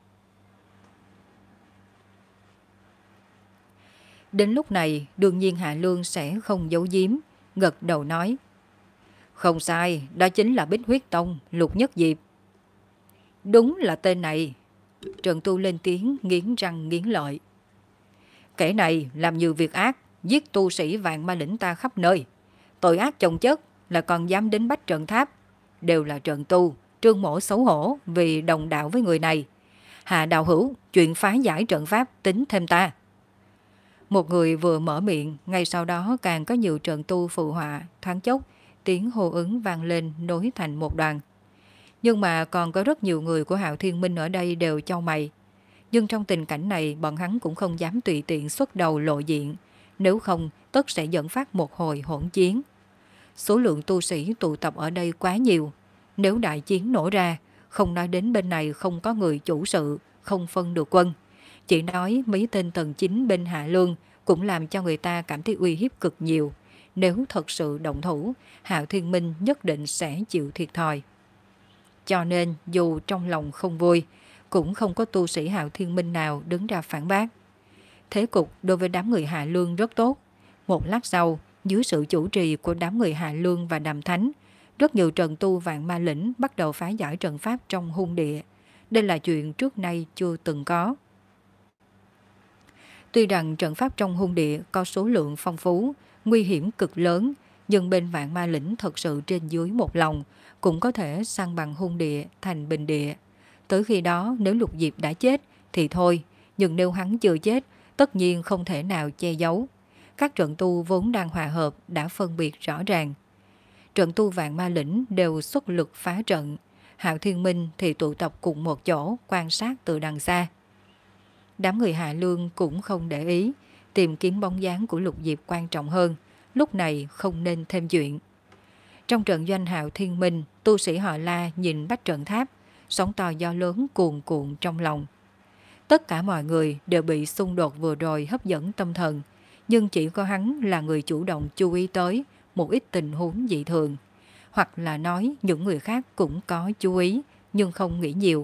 Đến lúc này, đương nhiên Hạ Lương sẽ không giấu giếm, gật đầu nói. Không sai, đó chính là Bích Huyết Tông, Lục Nhất Diệp. Đúng là tên này. Trần Tu lên tiếng nghiến răng nghiến lợi. Kẻ này làm nhiều việc ác, giết tu sĩ Vạn Ma Lĩnh ta khắp nơi. Tội ác chồng chất, là còn dám đến Bách Trận Tháp. Đều là Trần Tu, Trương Mỗ xấu hổ vì đồng đạo với người này. Hạ đạo hữu, chuyện phá giải trận pháp tính thêm ta. Một người vừa mở miệng, ngay sau đó càng có nhiều trận tu phụ họa, thoáng chốc, tiếng hô ứng vang lên nối thành một đoàn. Nhưng mà còn có rất nhiều người của Hạo Thiên Minh ở đây đều chau mày. Nhưng trong tình cảnh này, bọn hắn cũng không dám tùy tiện xuất đầu lộ diện, nếu không tất sẽ dẫn phát một hồi hỗn chiến. Số lượng tu sĩ tụ tập ở đây quá nhiều, nếu đại chiến nổ ra, không nói đến bên này không có người chủ sự, không phân được quân. Chỉ nói mấy tên tầng chín bên Hạ Lương cũng làm cho người ta cảm thấy uy hiếp cực nhiều. Nếu thật sự động thủ, Hạo Thiên Minh nhất định sẽ chịu thiệt thòi. Cho nên dù trong lòng không vui, cũng không có tu sĩ Hạo Thiên Minh nào đứng ra phản bác. Thế cục đối với đám người Hạ Lương rất tốt. Một lát sau, dưới sự chủ trì của đám người Hạ Lương và Đàm Thánh, rất nhiều trận tu Vạn Ma Lĩnh bắt đầu phá giải trận pháp trong hung địa. Đây là chuyện trước nay chưa từng có. Tuy rằng trận pháp trong hung địa có số lượng phong phú, nguy hiểm cực lớn, nhưng bên Vạn Ma Lĩnh thật sự trên dưới một lòng, cũng có thể săn bằng hung địa thành bình địa. Tới khi đó nếu Lục Diệp đã chết, thì thôi, nhưng nếu hắn chưa chết, tất nhiên không thể nào che giấu. Các trận tu vốn đang hòa hợp đã phân biệt rõ ràng. Trận tu Vạn Ma Lĩnh đều xuất lực phá trận, Hạo Thiên Minh thì tụ tập cùng một chỗ quan sát từ đằng xa. Đám người Hạ Lương cũng không để ý, tìm kiếm bóng dáng của Lục Diệp quan trọng hơn, lúc này không nên thêm chuyện. Trong trận doanh Hạo Thiên Minh, tu sĩ họ La nhìn bách trận tháp, sóng to gió lớn cuồn cuộn trong lòng. Tất cả mọi người đều bị xung đột vừa rồi hấp dẫn tâm thần, nhưng chỉ có hắn là người chủ động chú ý tới một ít tình huống dị thường. Hoặc là nói những người khác cũng có chú ý, nhưng không nghĩ nhiều.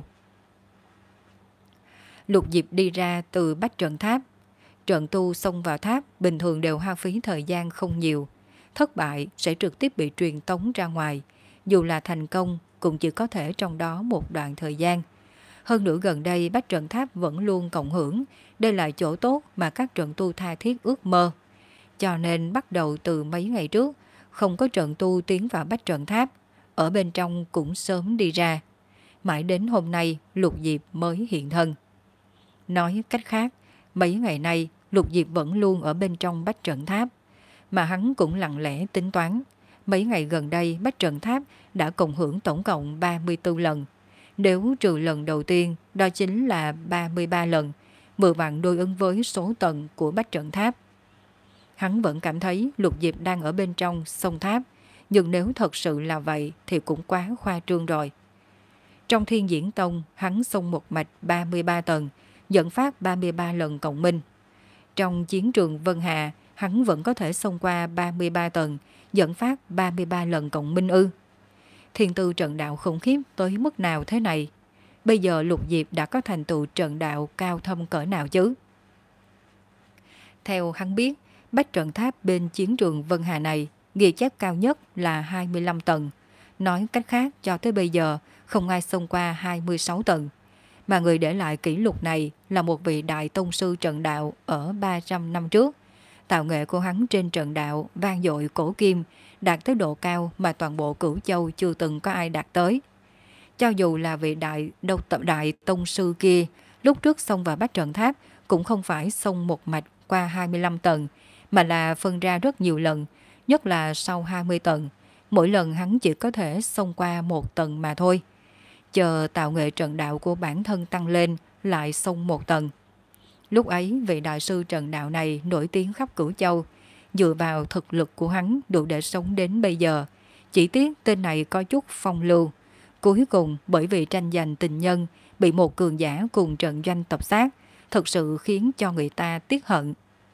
Lục Diệp đi ra từ bách trận tháp. Trận tu xông vào tháp bình thường đều hao phí thời gian không nhiều. Thất bại sẽ trực tiếp bị truyền tống ra ngoài. Dù là thành công cũng chỉ có thể trong đó một đoạn thời gian. Hơn nữa gần đây bách trận tháp vẫn luôn cộng hưởng. Đây là chỗ tốt mà các trận tu tha thiết ước mơ. Cho nên bắt đầu từ mấy ngày trước, không có trận tu tiến vào bách trận tháp. Ở bên trong cũng sớm đi ra. Mãi đến hôm nay Lục Diệp mới hiện thân. Nói cách khác, mấy ngày nay Lục Diệp vẫn luôn ở bên trong bách trận tháp. Mà hắn cũng lặng lẽ tính toán. Mấy ngày gần đây bách trận tháp đã cộng hưởng tổng cộng ba mươi tư lần. Nếu trừ lần đầu tiên, đó chính là ba mươi ba lần, vừa vặn đối ứng với số tầng của bách trận tháp. Hắn vẫn cảm thấy Lục Diệp đang ở bên trong sông tháp, nhưng nếu thật sự là vậy thì cũng quá khoa trương rồi. Trong Thiên Diễn Tông, hắn xông một mạch ba mươi ba tầng, dẫn phát ba mươi ba lần cộng minh. Trong chiến trường Vân Hà, hắn vẫn có thể xông qua ba mươi ba tầng, dẫn phát ba mươi ba lần cộng minh ư. Thiên tư trận đạo khủng khiếp tới mức nào thế này? Bây giờ Lục Diệp đã có thành tựu trận đạo cao thâm cỡ nào chứ? Theo hắn biết, bách trận tháp bên chiến trường Vân Hà này, ghi chép cao nhất là hai mươi lăm tầng. Nói cách khác, cho tới bây giờ không ai xông qua hai mươi sáu tầng. Mà người để lại kỷ lục này là một vị đại tông sư trận đạo ở ba trăm năm trước. Tạo nghệ của hắn trên trận đạo vang dội cổ kim, đạt tới độ cao mà toàn bộ Cửu Châu chưa từng có ai đạt tới. Cho dù là vị đại độc tập đại tông sư kia, lúc trước xông vào bách trận tháp cũng không phải xông một mạch qua hai mươi lăm tầng, mà là phân ra rất nhiều lần, nhất là sau hai mươi tầng. Mỗi lần hắn chỉ có thể xông qua một tầng mà thôi. Chờ tạo nghệ trận đạo của bản thân tăng lên, lại xông một tầng. Lúc ấy, vị đại sư trận đạo này nổi tiếng khắp Cửu Châu. Dựa vào thực lực của hắn đủ để sống đến bây giờ. Chỉ tiếc tên này có chút phong lưu. Cuối cùng, bởi vì tranh giành tình nhân, bị một cường giả cùng trận doanh tập sát, thật sự khiến cho người ta tiếc hận.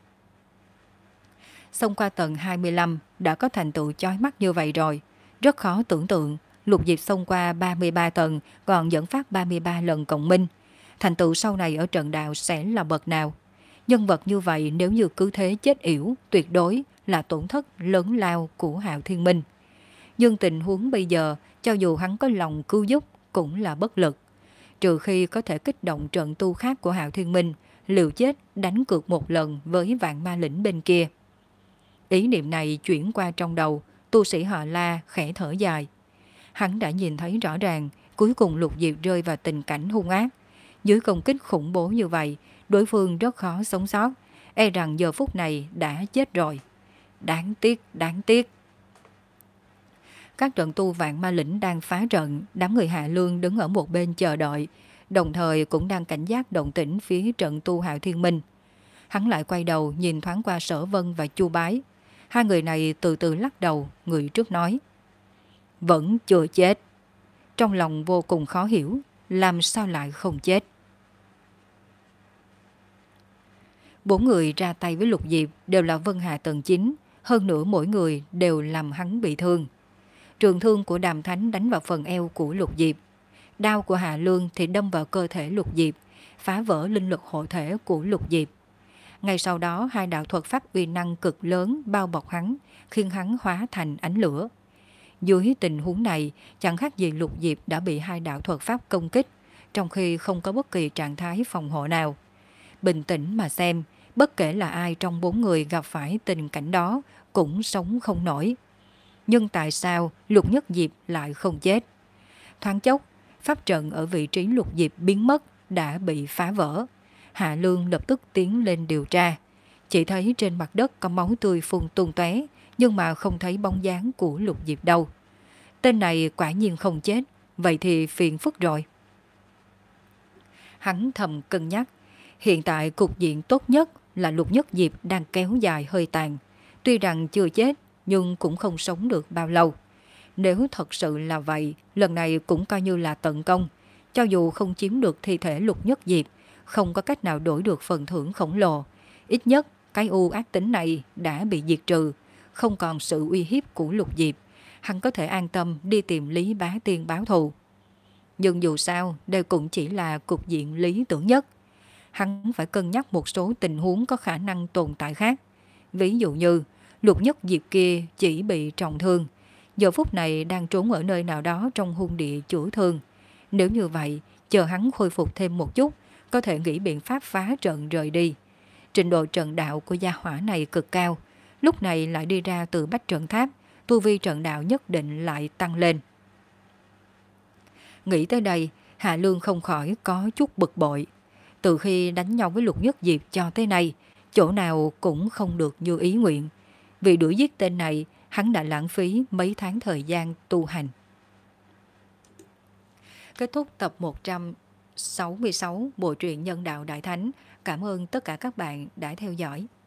Xông qua tầng hai mươi lăm đã có thành tựu chói mắt như vậy rồi. Rất khó tưởng tượng, Lục Diệp xông qua ba mươi ba tầng còn dẫn phát ba mươi ba lần cộng minh. Thành tựu sau này ở trận đạo sẽ là bậc nào? Nhân vật như vậy nếu như cứ thế chết yểu, tuyệt đối là tổn thất lớn lao của Hạo Thiên Minh. Nhưng tình huống bây giờ, cho dù hắn có lòng cứu giúp cũng là bất lực. Trừ khi có thể kích động trận tu khác của Hạo Thiên Minh, liều chết đánh cược một lần với Vạn Ma Lĩnh bên kia. Ý niệm này chuyển qua trong đầu, tu sĩ họ La khẽ thở dài. Hắn đã nhìn thấy rõ ràng, cuối cùng Lục Diệp rơi vào tình cảnh hung ác. Dưới công kích khủng bố như vậy, đối phương rất khó sống sót, e rằng giờ phút này đã chết rồi. Đáng tiếc, đáng tiếc. Các trận tu Vạn Ma Lĩnh đang phá trận, đám người Hạ Lương đứng ở một bên chờ đợi, đồng thời cũng đang cảnh giác động tĩnh phía trận tu Hạo Thiên Minh. Hắn lại quay đầu nhìn thoáng qua Sở Vân và Chu Bái. Hai người này từ từ lắc đầu, người trước nói: vẫn chưa chết. Trong lòng vô cùng khó hiểu, làm sao lại không chết? Bốn người ra tay với Lục Diệp đều là Vân Hà tầng chín, hơn nữa mỗi người đều làm hắn bị thương. Trường thương của Đàm Thánh đánh vào phần eo của Lục Diệp. Đao của Hạ Lương thì đâm vào cơ thể Lục Diệp, phá vỡ linh lực hộ thể của Lục Diệp. Ngay sau đó hai đạo thuật pháp uy năng cực lớn bao bọc hắn, khiến hắn hóa thành ánh lửa. Dưới tình huống này, chẳng khác gì Lục Diệp đã bị hai đạo thuật pháp công kích, trong khi không có bất kỳ trạng thái phòng hộ nào. Bình tĩnh mà xem, bất kể là ai trong bốn người gặp phải tình cảnh đó cũng sống không nổi. Nhưng tại sao Lục Nhất Diệp lại không chết? Thoáng chốc, pháp trận ở vị trí Lục Diệp biến mất, đã bị phá vỡ. Hạ Lương lập tức tiến lên điều tra. Chỉ thấy trên mặt đất có máu tươi phun tung tóe, nhưng mà không thấy bóng dáng của Lục Diệp đâu. Tên này quả nhiên không chết, vậy thì phiền phức rồi. Hắn thầm cân nhắc, hiện tại cục diện tốt nhất là Lục Nhất Diệp đang kéo dài hơi tàn. Tuy rằng chưa chết, nhưng cũng không sống được bao lâu. Nếu thật sự là vậy, lần này cũng coi như là tận công. Cho dù không chiếm được thi thể Lục Nhất Diệp, không có cách nào đổi được phần thưởng khổng lồ. Ít nhất, cái u ác tính này đã bị diệt trừ, không còn sự uy hiếp của Lục Diệp. Hắn có thể an tâm đi tìm Lý Bá Tiên báo thù. Nhưng dù sao, đây cũng chỉ là cục diện lý tưởng nhất. Hắn phải cân nhắc một số tình huống có khả năng tồn tại khác. Ví dụ như, Lục Nhất Diệp kia chỉ bị trọng thương, giờ phút này đang trốn ở nơi nào đó trong hung địa chữa thương. Nếu như vậy, chờ hắn khôi phục thêm một chút, có thể nghĩ biện pháp phá trận rời đi. Trình độ trận đạo của gia hỏa này cực cao, lúc này lại đi ra từ bách trận tháp, tu vi trận đạo nhất định lại tăng lên. Nghĩ tới đây, Hạ Lương không khỏi có chút bực bội. Từ khi đánh nhau với Lục Nhất Diệp cho tới nay, chỗ nào cũng không được như ý nguyện. Vì đuổi giết tên này, hắn đã lãng phí mấy tháng thời gian tu hành. Kết thúc tập một trăm sáu mươi sáu Bộ truyện Nhân Đạo Đại Thánh. Cảm ơn tất cả các bạn đã theo dõi.